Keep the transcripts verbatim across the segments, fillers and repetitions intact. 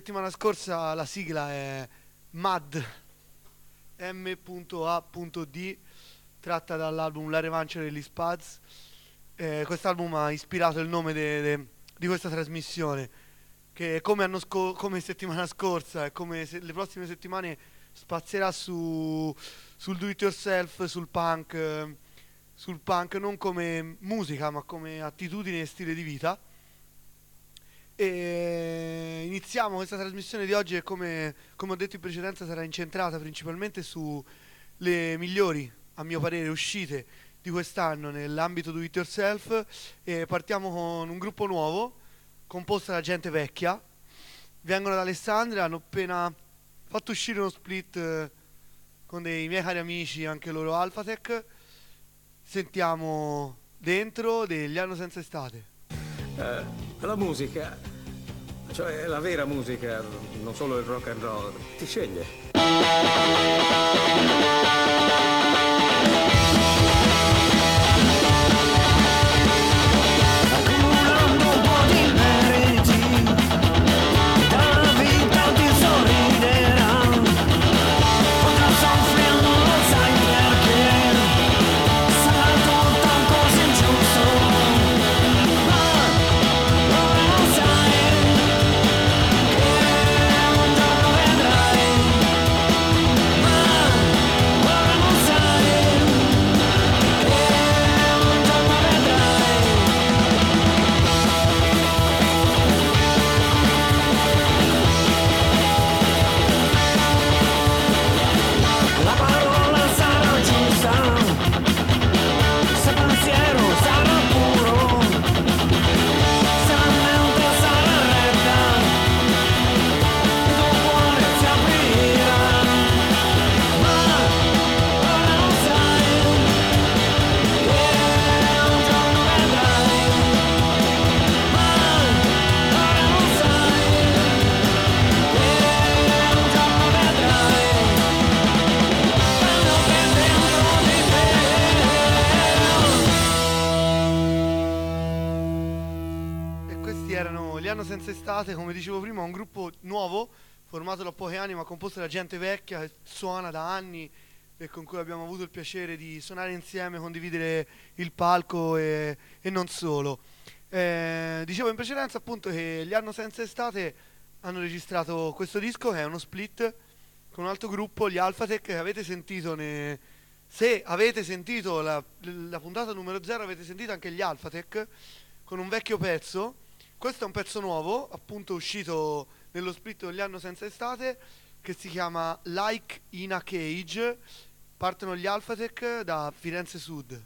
settimana scorsa la sigla è M A D, M A D, tratta dall'album La Revanche degli Spuds. Eh, quest'album ha ispirato il nome de, de, di questa trasmissione, che come, anno sco- come settimana scorsa e come se- le prossime settimane spazierà su, sul do it yourself, sul punk, eh, sul punk non come musica ma come attitudine e stile di vita. E iniziamo questa trasmissione di oggi e come, come ho detto in precedenza sarà incentrata principalmente sulle migliori, a mio parere, uscite di quest'anno nell'ambito do it yourself. E partiamo con un gruppo nuovo composto da gente vecchia. Vengono da Alessandria, hanno appena fatto uscire uno split eh, con dei miei cari amici, anche loro Alphatech. Sentiamo Dentro degli Anno Senza Estate. Uh, la musica, cioè la vera musica, non solo il rock and roll, ti sceglie. Senza Estate, come dicevo prima, un gruppo nuovo formato da pochi anni ma composto da gente vecchia che suona da anni e con cui abbiamo avuto il piacere di suonare insieme, condividere il palco e, e non solo. Eh, dicevo in precedenza appunto che gli Anno Senza Estate hanno registrato questo disco che è uno split con un altro gruppo, gli Alphatech, che avete sentito ne... se avete sentito la, la puntata numero zero avete sentito anche gli Alphatech con un vecchio pezzo. Questo è un pezzo nuovo, appunto uscito nello split degli Anno Senza Estate, che si chiama Like in a Cage. Partono gli Alphatech da Firenze Sud.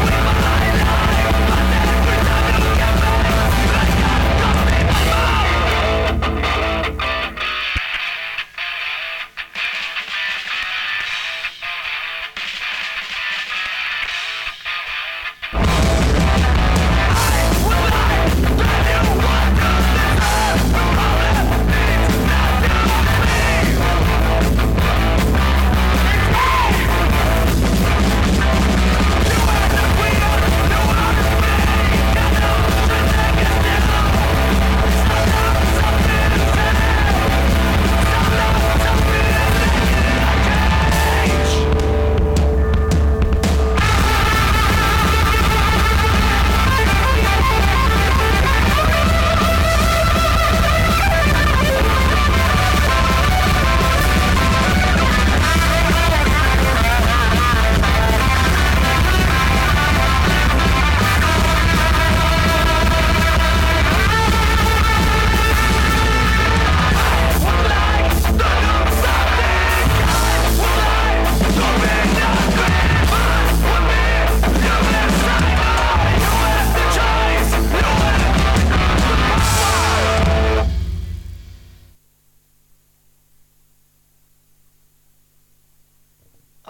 Come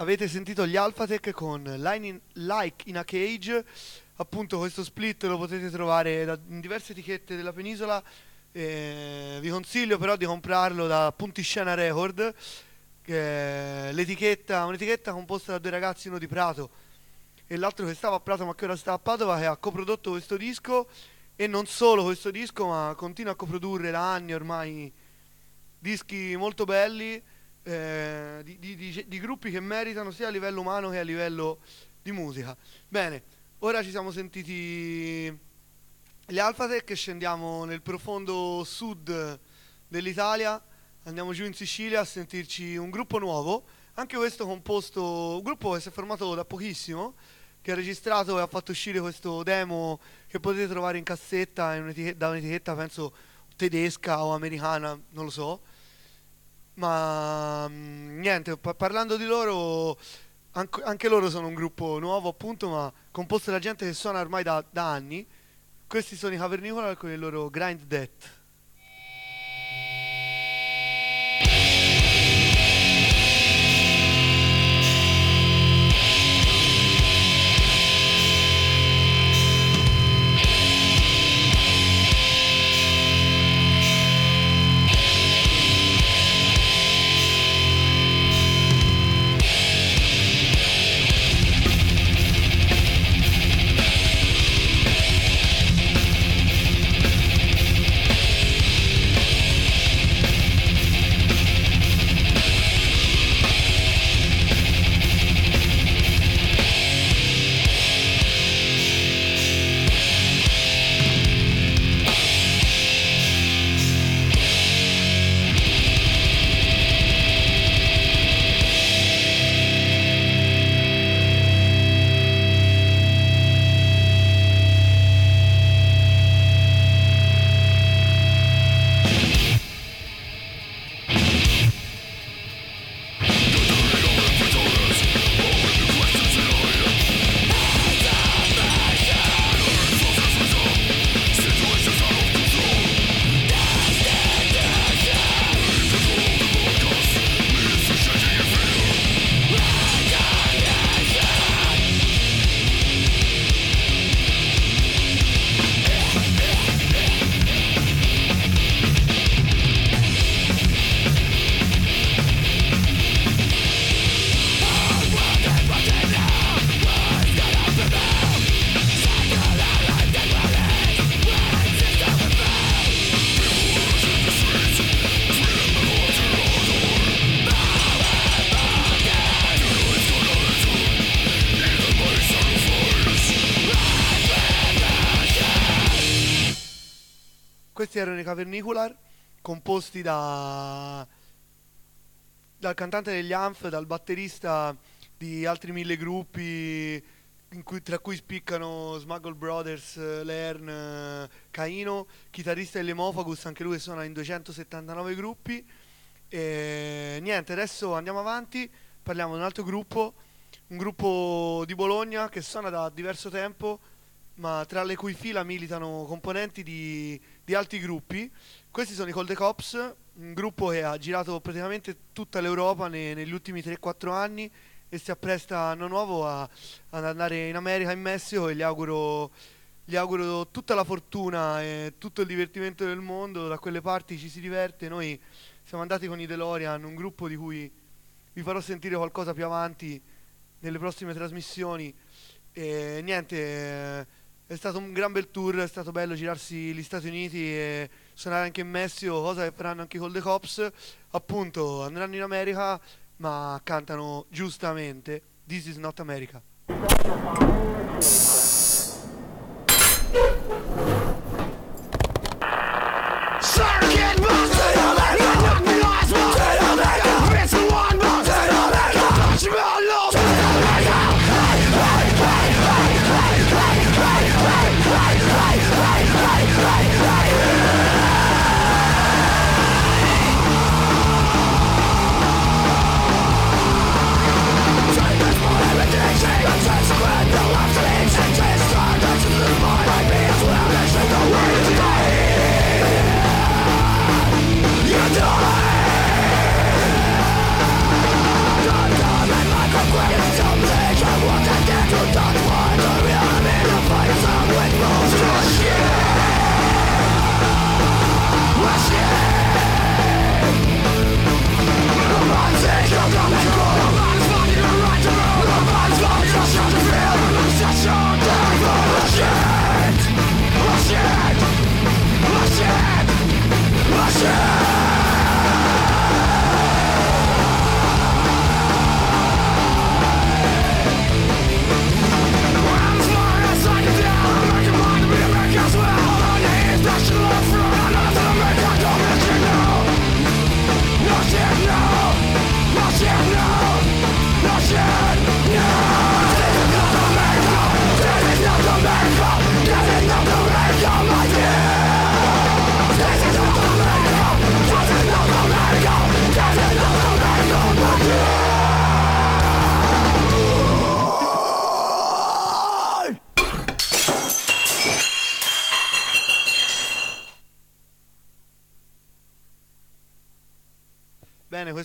avete sentito gli Alphatech con Line in, Like in a Cage. Appunto questo split lo potete trovare da, in diverse etichette della penisola. Eh, vi consiglio però di comprarlo da Puntiscena Record, che è l'etichetta, un'etichetta composta da due ragazzi, uno di Prato e l'altro che stava a Prato ma che ora sta a Padova, che ha coprodotto questo disco, e non solo questo disco, ma continua a coprodurre da anni ormai dischi molto belli, eh, di, di, di, di gruppi che meritano sia a livello umano che a livello di musica. Bene, ora ci siamo sentiti gli Alphatech e scendiamo nel profondo sud dell'Italia, andiamo giù in Sicilia a sentirci un gruppo nuovo, anche questo composto, un gruppo che si è formato da pochissimo, che ha registrato e ha fatto uscire questo demo che potete trovare in cassetta in un'etichetta, da un'etichetta penso tedesca o americana, non lo so. Ma mh, niente, pa- parlando di loro, anche, anche loro sono un gruppo nuovo appunto, ma composto da gente che suona ormai da, da anni. Questi sono i Cavernicola con il loro Grind Death. Questi erano i Cavernicular, composti da dal cantante degli Amph, dal batterista di altri mille gruppi, in cui, tra cui spiccano Smuggle Brothers, Lern, Caino, chitarrista dell'Emofagus, anche lui suona in duecentosettantanove gruppi. E niente, adesso andiamo avanti, parliamo di un altro gruppo, un gruppo di Bologna che suona da diverso tempo, ma tra le cui fila militano componenti di, di altri gruppi. Questi sono i Cold the Cops, un gruppo che ha girato praticamente tutta l'Europa ne, negli ultimi tre quattro anni e si appresta anno nuovo a, ad andare in America, in Messico, e gli auguro, gli auguro tutta la fortuna e tutto il divertimento del mondo. Da quelle parti ci si diverte. Noi siamo andati con i DeLorean, un gruppo di cui vi farò sentire qualcosa più avanti nelle prossime trasmissioni. E niente, eh, è stato un gran bel tour, è stato bello girarsi gli Stati Uniti e suonare anche in Messico, cosa che faranno anche con The Cops. Appunto, andranno in America, ma cantano giustamente This is not America. Consequent, no after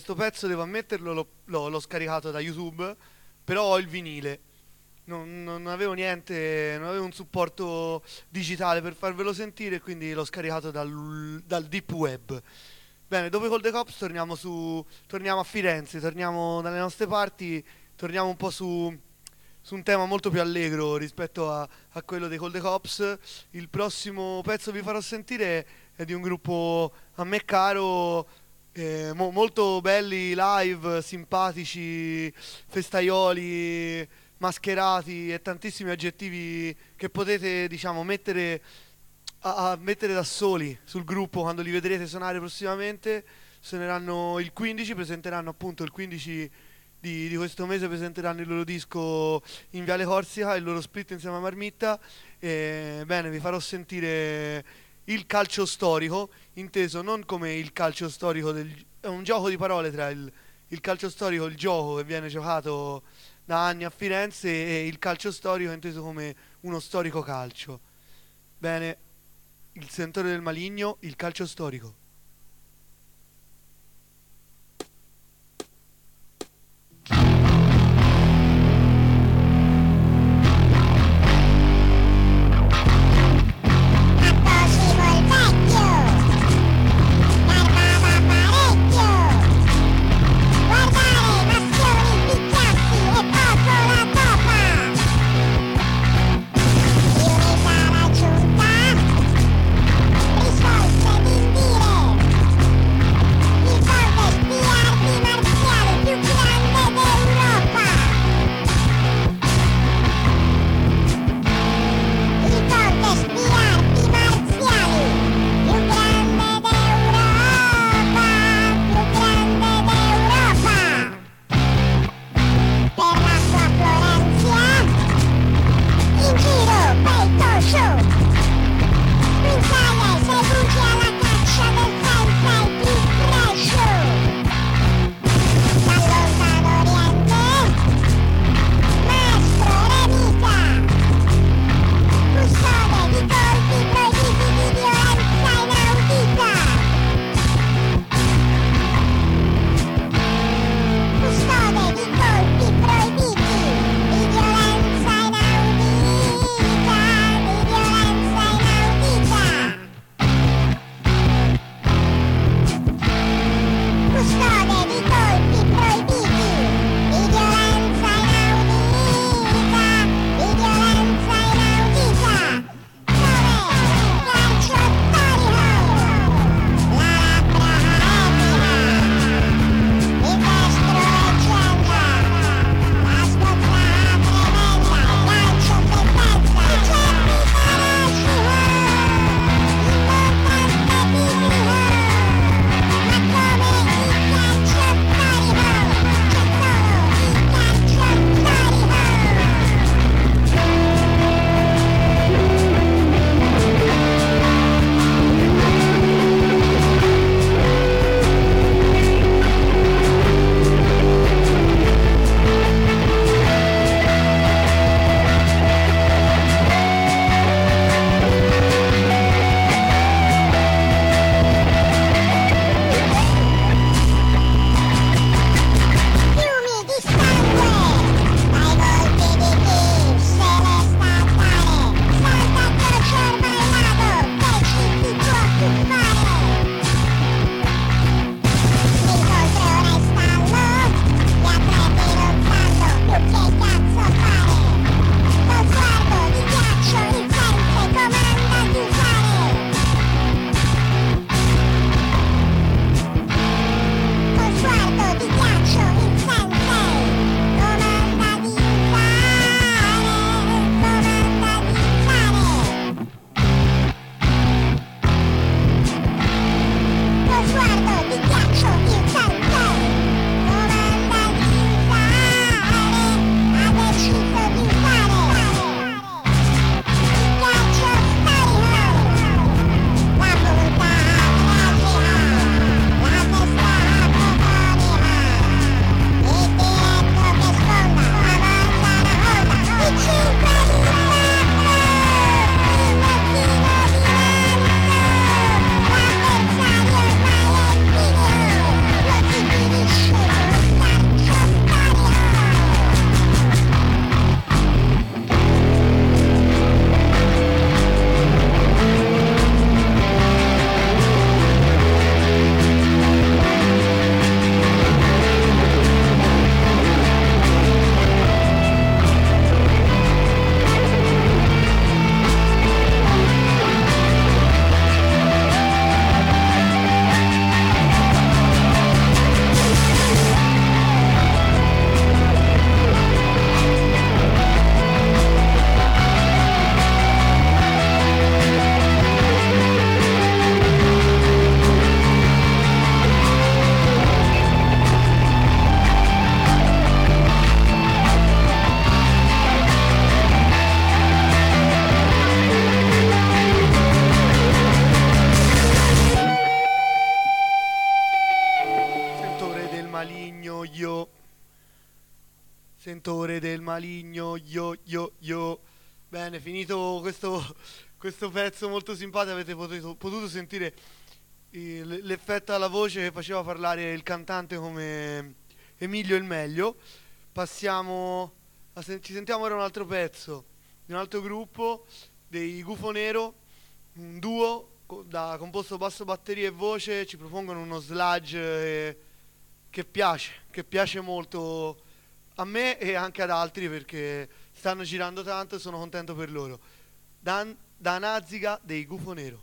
sto pezzo, devo ammetterlo, l'ho, l'ho- l'ho scaricato da YouTube, però ho il vinile. Non, non avevo niente, non avevo un supporto digitale per farvelo sentire, quindi l'ho scaricato dal, dal deep web. Bene, dopo i Cold the Cops torniamo su, torniamo a Firenze, torniamo dalle nostre parti, torniamo un po' su, su un tema molto più allegro rispetto a, a quello dei Cold the Cops. Il prossimo pezzo che vi farò sentire è di un gruppo a me caro, eh, mo- molto belli live, simpatici, festaioli, mascherati e tantissimi aggettivi che potete, diciamo, mettere a, a mettere da soli sul gruppo quando li vedrete suonare prossimamente. Suoneranno il quindici, presenteranno appunto il quindici di, di questo mese, presenteranno il loro disco in Viale Corsica, il loro split insieme a Marmitta. E, bene, vi farò sentire il calcio storico, inteso non come il calcio storico del, è un gioco di parole tra il, il calcio storico, il gioco che viene giocato da anni a Firenze, e il calcio storico inteso come uno storico calcio. Bene, il sentore del maligno, il calcio storico. Risolse di dire sentore del maligno, yo yo yo. Bene, finito questo, questo pezzo molto simpatico, avete potuto, potuto sentire il- l'effetto alla voce che faceva parlare il cantante come Emilio il Meglio. Passiamo, a sen- ci sentiamo ora un altro pezzo di un altro gruppo, dei Gufo Nero, un duo co- da, composto basso, batteria e voce. Ci propongono uno sludge eh, che piace, che piace molto a me e anche ad altri perché stanno girando tanto e sono contento per loro. Dan, Danazzica dei Gufo Nero.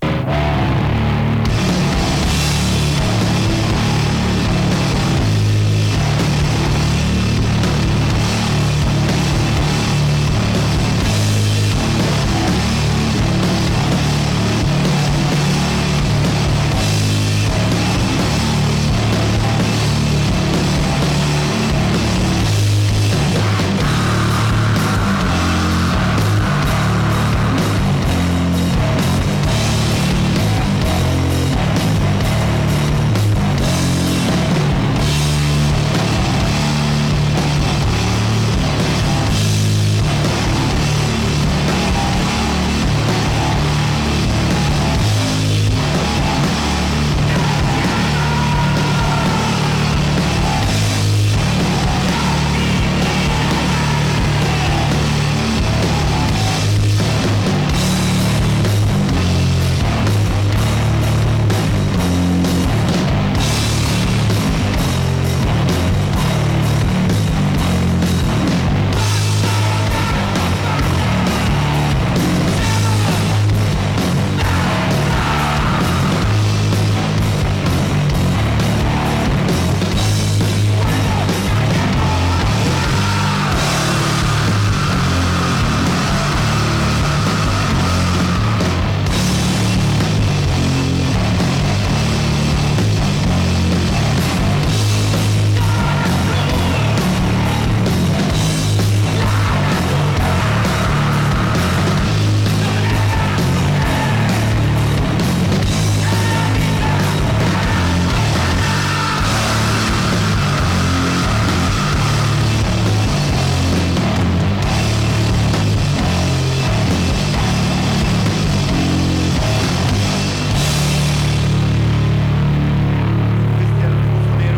Questi erano i Gufo Nero,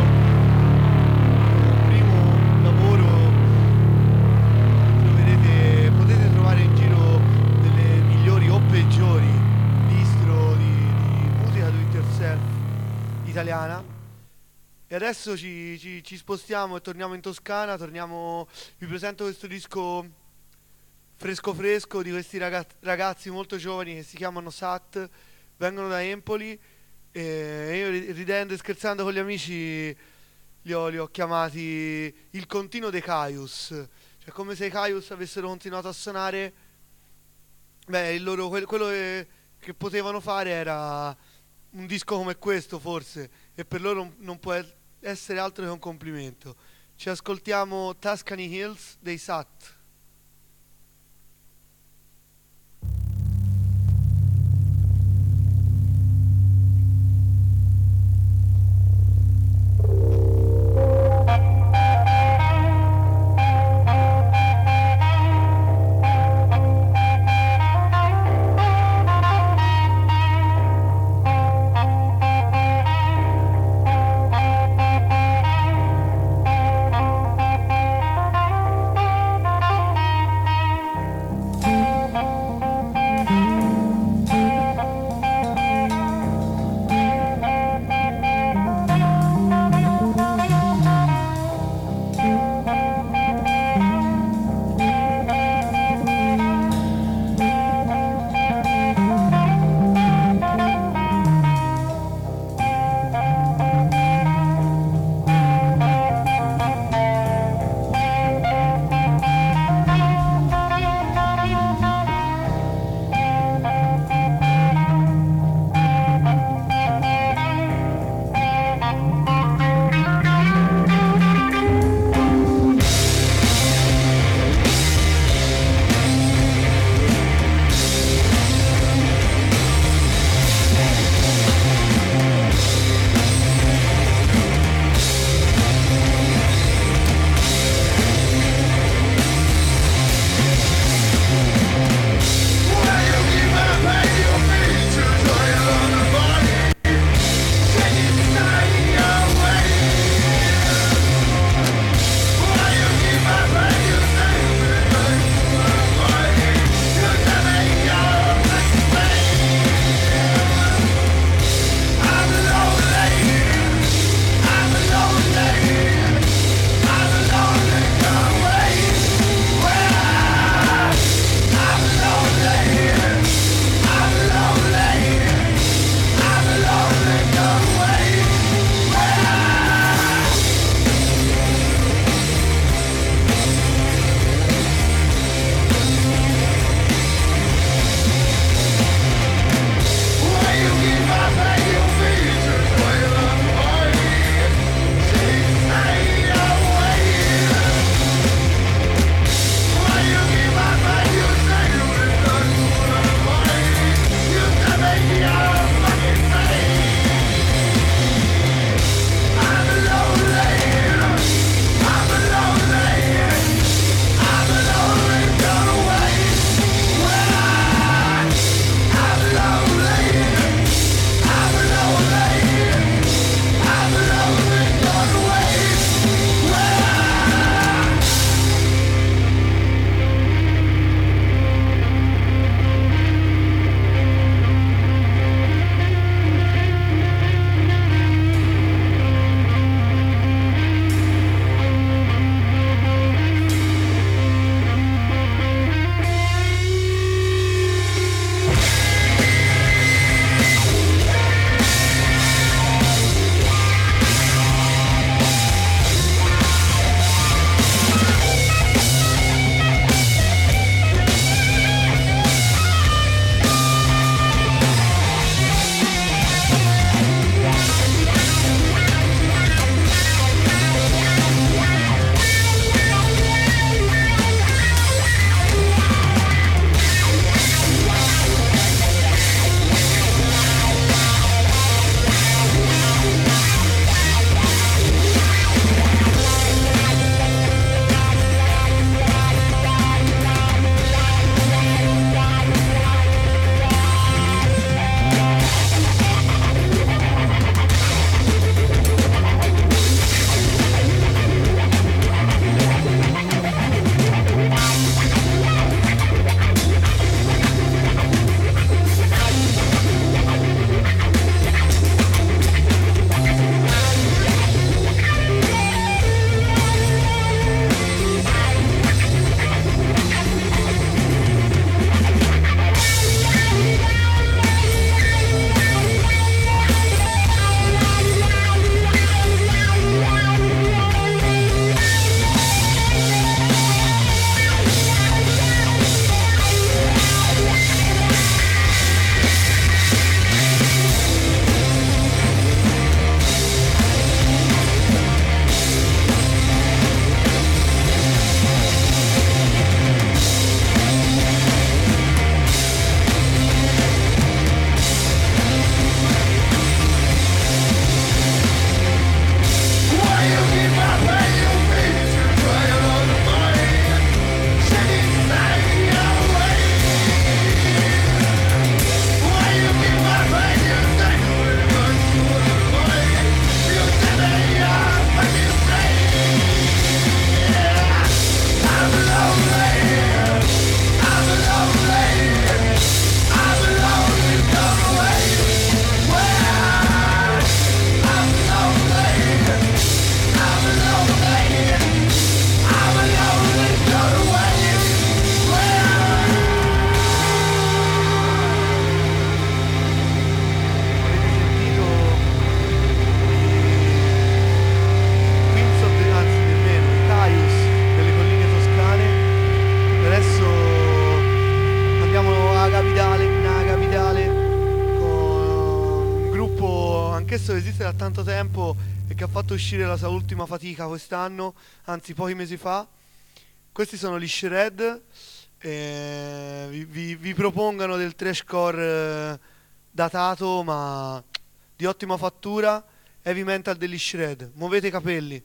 il primo lavoro. Troverete, potete trovare in giro delle migliori o peggiori distro di, di musica do it yourself italiana. E adesso ci, ci- ci spostiamo e torniamo in Toscana, torniamo, vi presento questo disco fresco fresco di questi raga- ragazzi molto giovani che si chiamano Sat, vengono da Empoli e io ri- ridendo e scherzando con gli amici li ho, li ho chiamati il continuo dei Caius, cioè come se i Caius avessero continuato a suonare. Beh, il loro, quel- quello che, che potevano fare era un disco come questo forse, e per loro non, non può e- essere altro che un complimento. Ci ascoltiamo Tuscany Hills dei Sat. Thank tanto tempo e che ha fatto uscire la sua ultima fatica quest'anno, anzi pochi mesi fa. Questi sono gli Shred, e vi, vi, vi propongono del trashcore eh, datato ma di ottima fattura, heavy metal degli Shred. Muovete i capelli.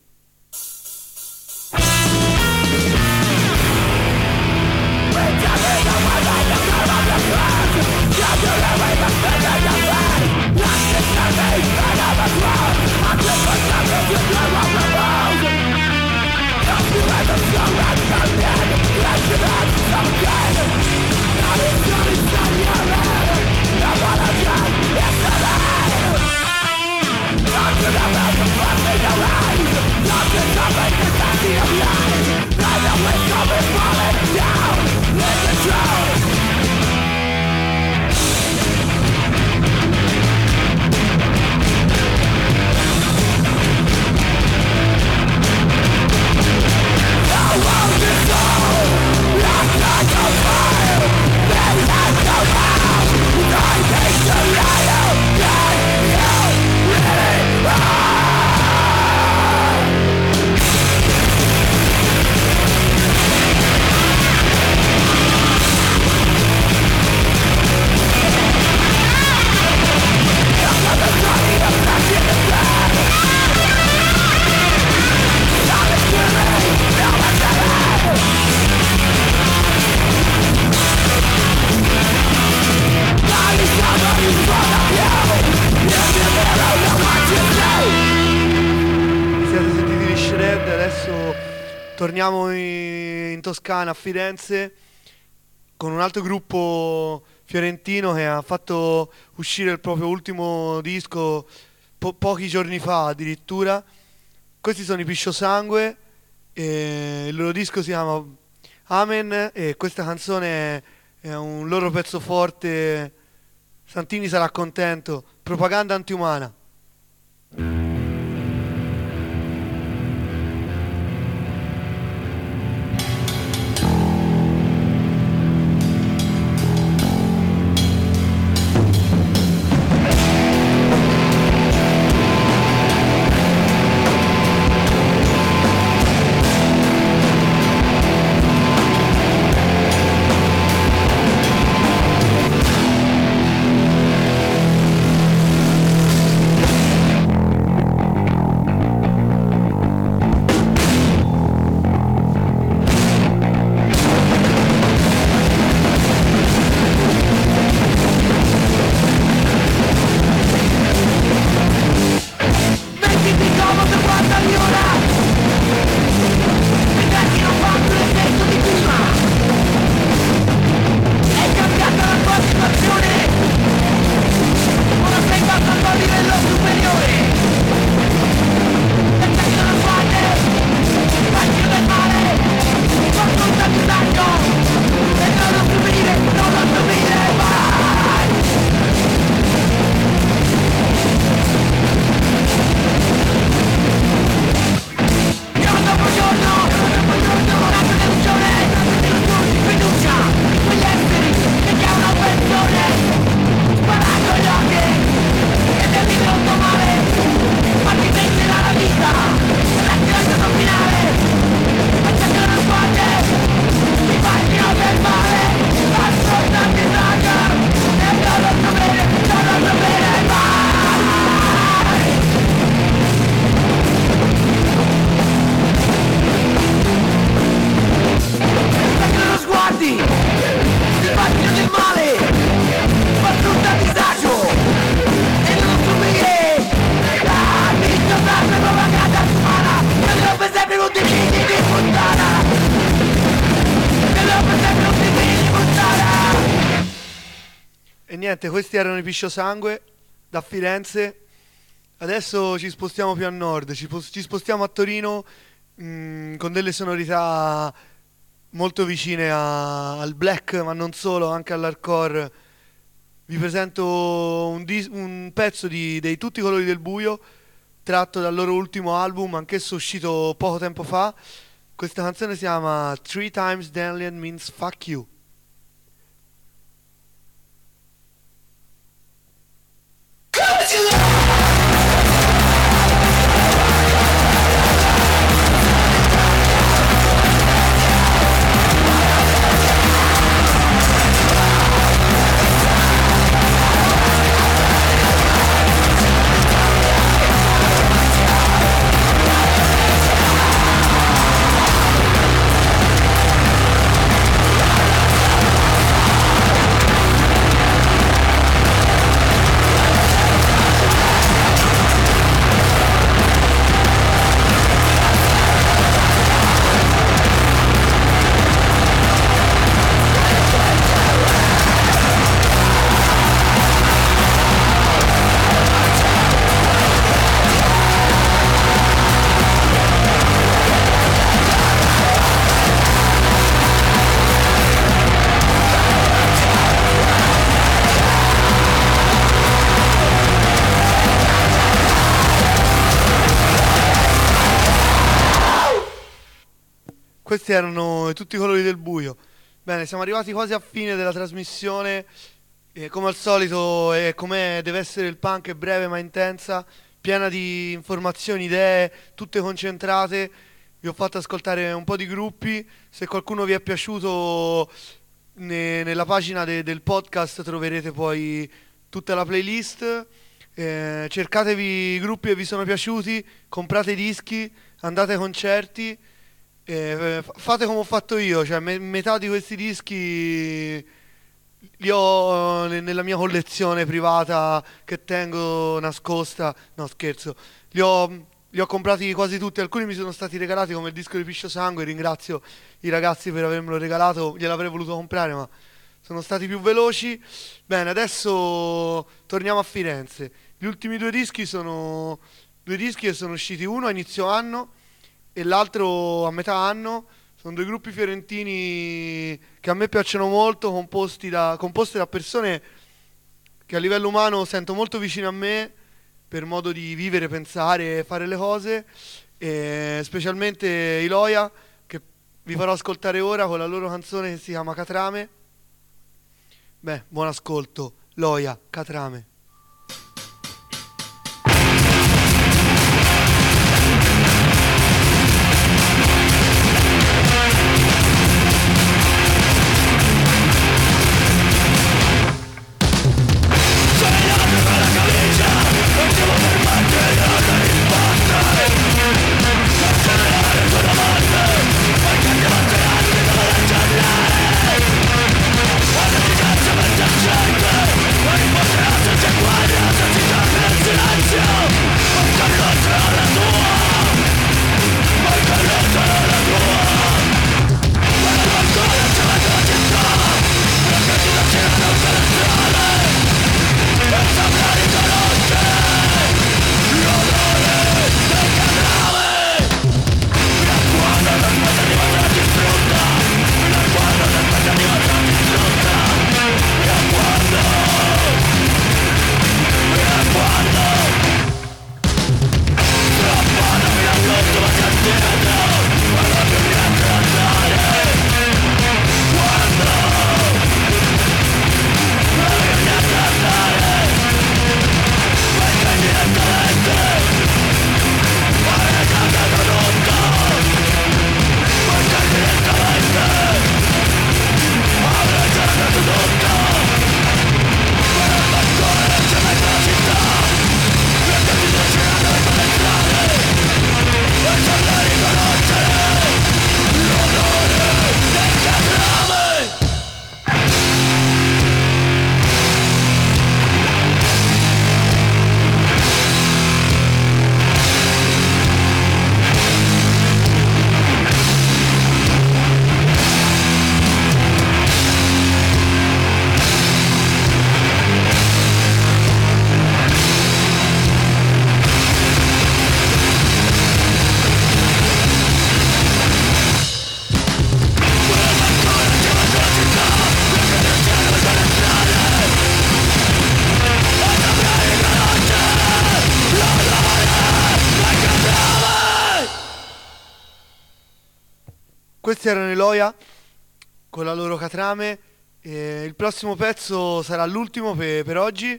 Torniamo in Toscana, a Firenze, con un altro gruppo fiorentino che ha fatto uscire il proprio ultimo disco po- pochi giorni fa addirittura. Questi sono i Piscio Sangue, e il loro disco si chiama Amen e questa canzone è, è un loro pezzo forte. Santini sarà contento. Propaganda antiumana. Niente, questi erano i Piscio Sangue da Firenze. Adesso ci spostiamo più a nord, ci, ci spostiamo a Torino mh, con delle sonorità molto vicine a, al black, ma non solo, anche all'hardcore. Vi presento un, dis- un pezzo di, dei Tutti i colori del buio, tratto dal loro ultimo album, anch'esso uscito poco tempo fa. Questa canzone si chiama Three Times Daniel Means Fuck You. Cause you love questi erano tutti i colori del buio. Bene, siamo arrivati quasi a fine della trasmissione. E come al solito, e come deve essere il punk, è breve ma intensa, piena di informazioni, idee, tutte concentrate. Vi ho fatto ascoltare un po' di gruppi. Se qualcuno vi è piaciuto, ne- nella pagina de- del podcast troverete poi tutta la playlist. Eh, cercatevi i gruppi che vi sono piaciuti, comprate i dischi, andate ai concerti. Eh, f- fate come ho fatto io, cioè me- metà di questi dischi li ho ne- nella mia collezione privata che tengo nascosta. No, scherzo, li ho, li ho comprati quasi tutti, alcuni mi sono stati regalati come il disco di Piscio Sangue. Ringrazio i ragazzi per avermelo regalato, gliel'avrei voluto comprare ma sono stati più veloci. Bene, adesso torniamo a Firenze. Gli ultimi due dischi sono due dischi che sono usciti, uno a inizio anno e l'altro a metà anno. Sono due gruppi fiorentini che a me piacciono molto, composti da, composti da persone che a livello umano sento molto vicine a me per modo di vivere, pensare e fare le cose, e specialmente i Loia, che vi farò ascoltare ora con la loro canzone che si chiama Catrame. Beh, buon ascolto, Loia, Catrame. Questi erano i Loia con la loro Catrame. Eh, il prossimo pezzo sarà l'ultimo per, per oggi.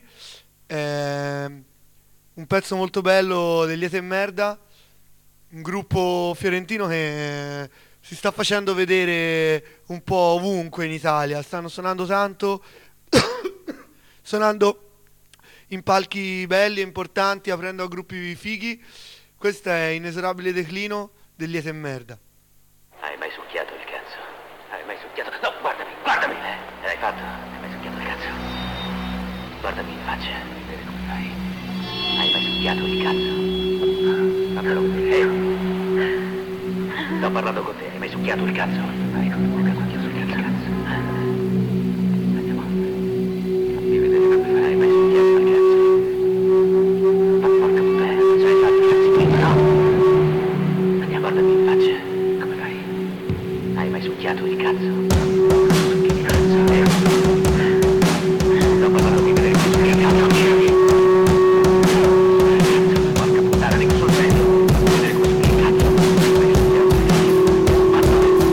Eh, un pezzo molto bello degli Liete e Merda, un gruppo fiorentino che si sta facendo vedere un po' ovunque in Italia. Stanno suonando tanto, suonando in palchi belli e importanti, aprendo a gruppi fighi. Questo è Inesorabile declino degli Liete e Merda. Hai mai succhiato il cazzo? Hai mai succhiato? No, guardami, guardami! Eh, l'hai fatto? Hai mai succhiato il cazzo? Guardami in faccia, vedere come fai. Hai mai succhiato il cazzo? Fammelo vedere. Eh? Sto parlando con te, hai mai succhiato il cazzo? Hai come cazzo succhiato il cazzo? Andiamo. Fammi vedere come fai. Hai mai succhiato il cazzo? Ma porca puttana, cosa hai fatto? Cazzo prima, no? Andiamo, guardami in faccia. Hai mai succhiato il cazzo? Succhi il cazzo, eh? Sto parlando di vedere che succhi il cazzo, chiedi. Cazzo, porca puttana, dico sul serio. Vedere come succhi il cazzo. Hai mai succhiato il cazzo?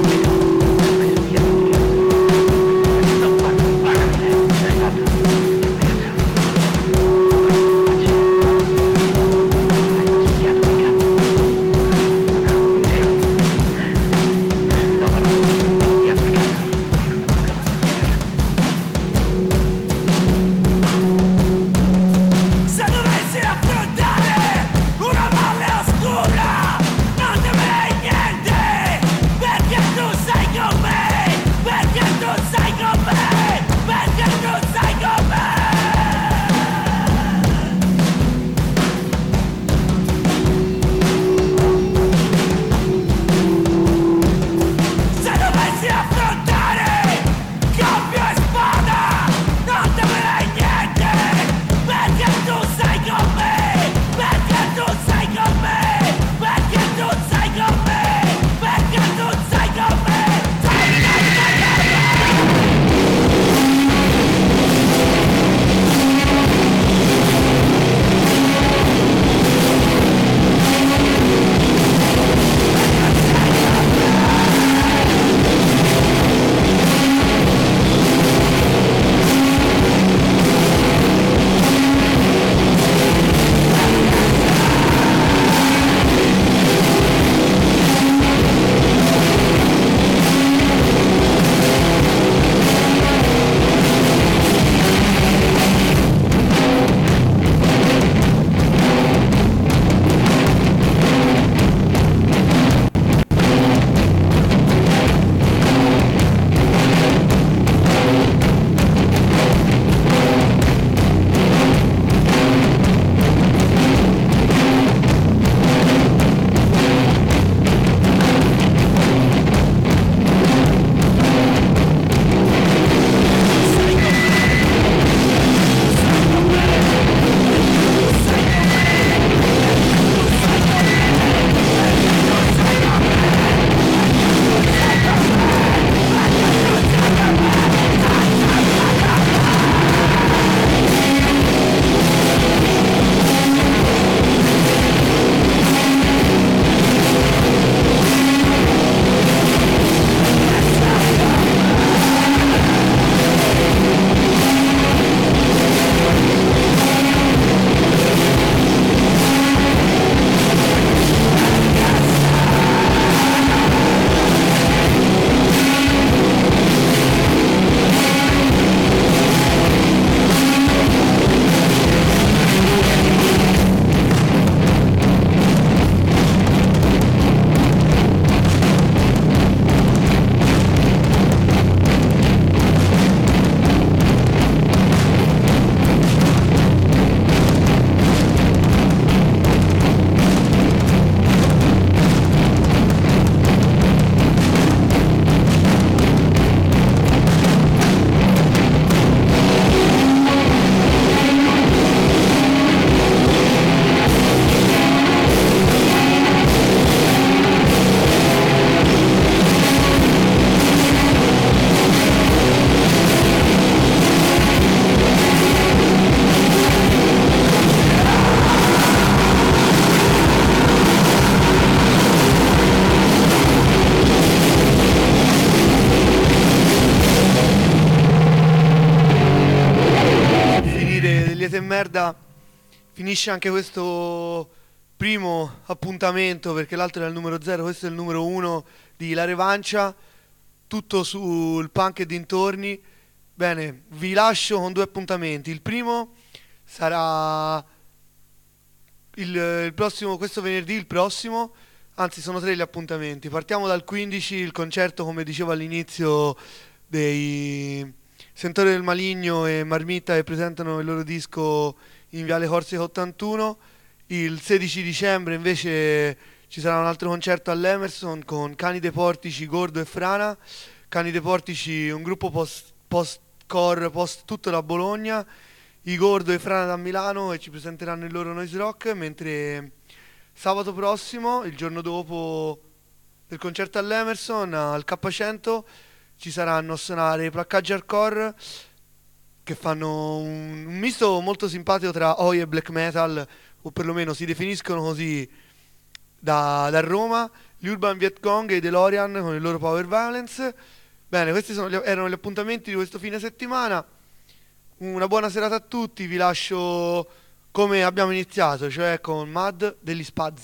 finisce anche questo primo appuntamento, perché l'altro era il numero zero, questo è il numero uno di La Revancia, tutto sul punk e dintorni. Bene, vi lascio con due appuntamenti. Il primo sarà il, il prossimo, questo venerdì, il prossimo, anzi sono tre gli appuntamenti. Partiamo dal quindici, il concerto, come dicevo all'inizio, dei Sentore del Maligno e Marmitta, che presentano il loro disco in Viale Corsica ottantuno. Il sedici dicembre invece ci sarà un altro concerto all'Emerson con Cani dei Portici, Gordo e Frana. Cani dei Portici, un gruppo post, post-core, post tutto da Bologna, i Gordo e Frana da Milano, e ci presenteranno il loro noise rock, mentre sabato prossimo, il giorno dopo del concerto all'Emerson, al K cento, ci saranno a suonare i Placcaggi Hardcore, che fanno un, un misto molto simpatico tra Oi e black metal, o perlomeno si definiscono così da, da Roma, gli Urban Vietcong e i DeLorean con il loro Power Violence. Bene, questi sono gli, erano gli appuntamenti di questo fine settimana. Una buona serata a tutti, vi lascio come abbiamo iniziato, cioè con Mad degli Spads.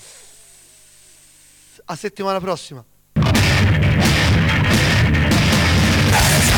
A settimana prossima.